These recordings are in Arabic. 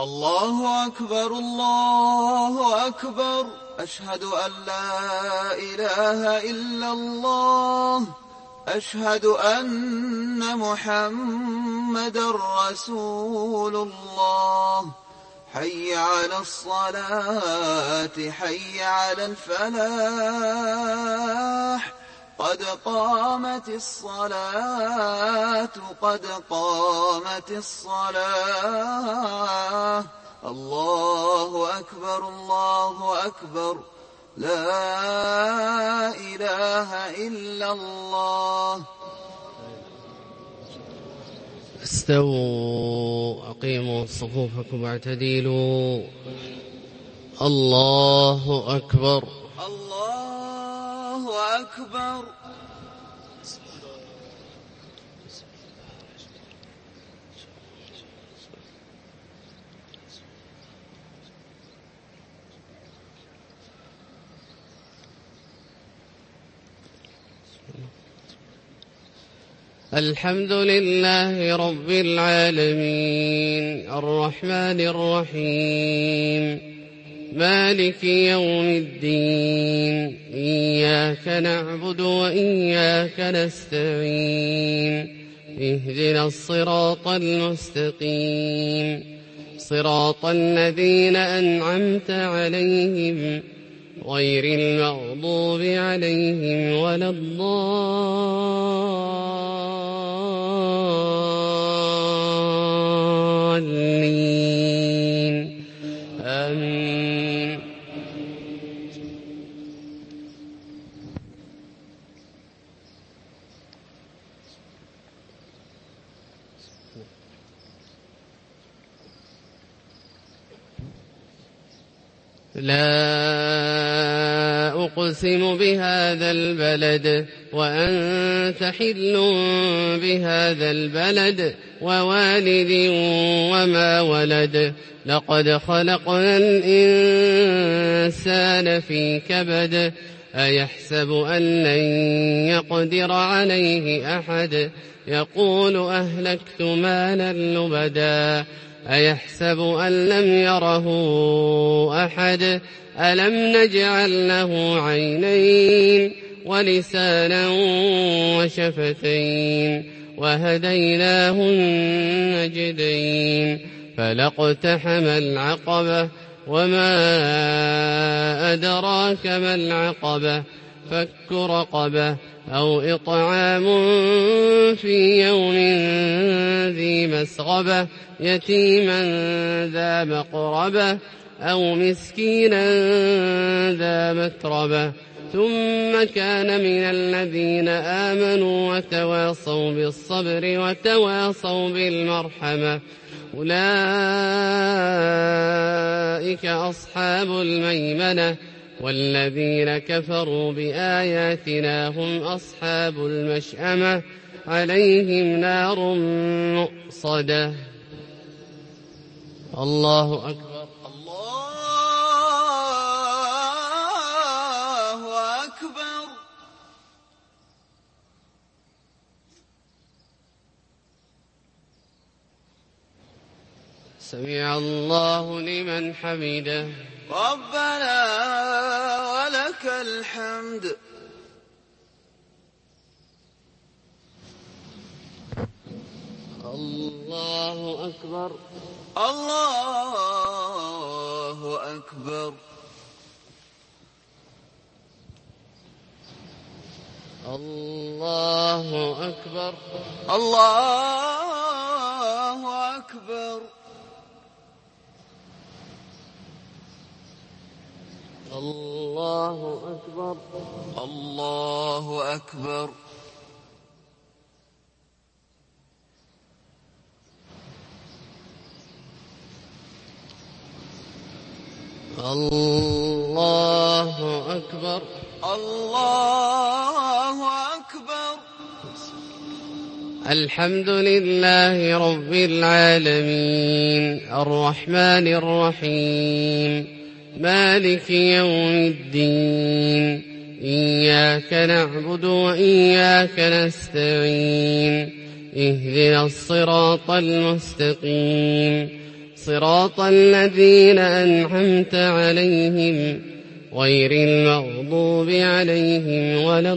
الله أكبر الله أكبر أشهد أن لا إله إلا الله أشهد أن محمدا رسول الله حي على الصلاة حي على الفلاح قد قامت الصلاة قد قامت الصلاة الله أكبر الله أكبر لا إله إلا الله. استووا أقيموا صفوفكم واعتدلوا. الله أكبر الله أكبر. الحمد لله رب العالمين الرحمن الرحيم مالك يوم الدين إياك نعبد وإياك نستعين اهدنا الصراط المستقيم صراط الذين أنعمت عليهم غير المغضوب عليهم ولا الضالين آمين. لا أقسم بهذا البلد وأنت حل بهذا البلد ووالد وما ولد لقد خلقنا الإنسان في كبد أيحسب أن لن يقدر عليه أحد يقول أهلكت مالا لبدا أيحسب أن لم يره أحد ألم نجعل له عينين ولسانا وشفتين وهديناه النجدين فلاقتحم العقبة وما أدراك ما العقبة فك رقبة أو إطعام في يوم ذي مسغبة يتيما ذا مقربة أو مسكينا ذا متربة ثم كان من الذين آمنوا وتواصوا بالصبر وتواصوا بالمرحمة أولئك أصحاب الميمنة والذين كفروا بآياتنا هم أصحاب المشأمة عليهم نار مؤصدة. الله أكبر الله أكبر. سمع الله لمن حمده ربنا ولك الحمد. الله أكبر الله أكبر. الله أكبر الله أكبر. الله أكبر الله أكبر. الله أكبر الله أكبر. الحمد لله رب العالمين الرحمن الرحيم مالك يوم الدين إياك نعبد وإياك نستعين اهدنا الصراط المستقيم صراط الذين أنعمت عليهم غير المغضوب عليهم ولا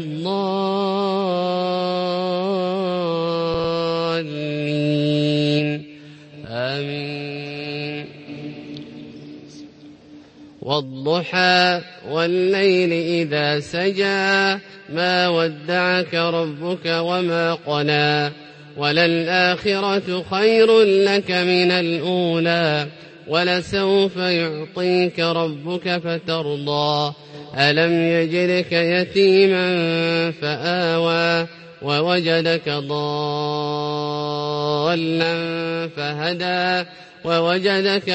الضالين آمين. والضحى والليل إذا سجى ما ودعك ربك وما قلى وللآخرة خير لك من الأولى ولسوف يعطيك ربك فترضى ألم يجدك يتيما فآوى ووجدك ضالا فهدى ووجدك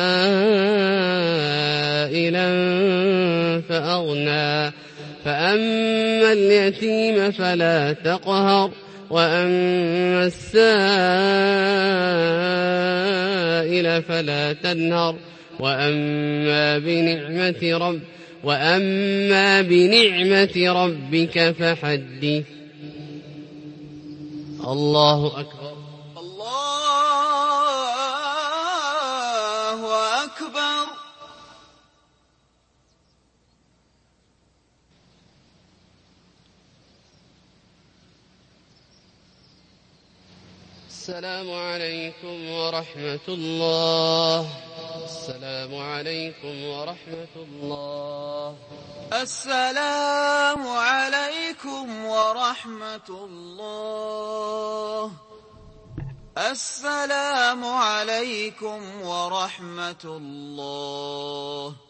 عائلا فأغنى فأما اليتيم فلا تقهر وأما السائل فلا تنهر وأما بنعمة ربك فحدث. الله أكبر. الله أكبر. السلام عليكم ورحمة الله. السلام عليكم ورحمة الله. السلام عليكم ورحمة الله. السلام عليكم ورحمة الله.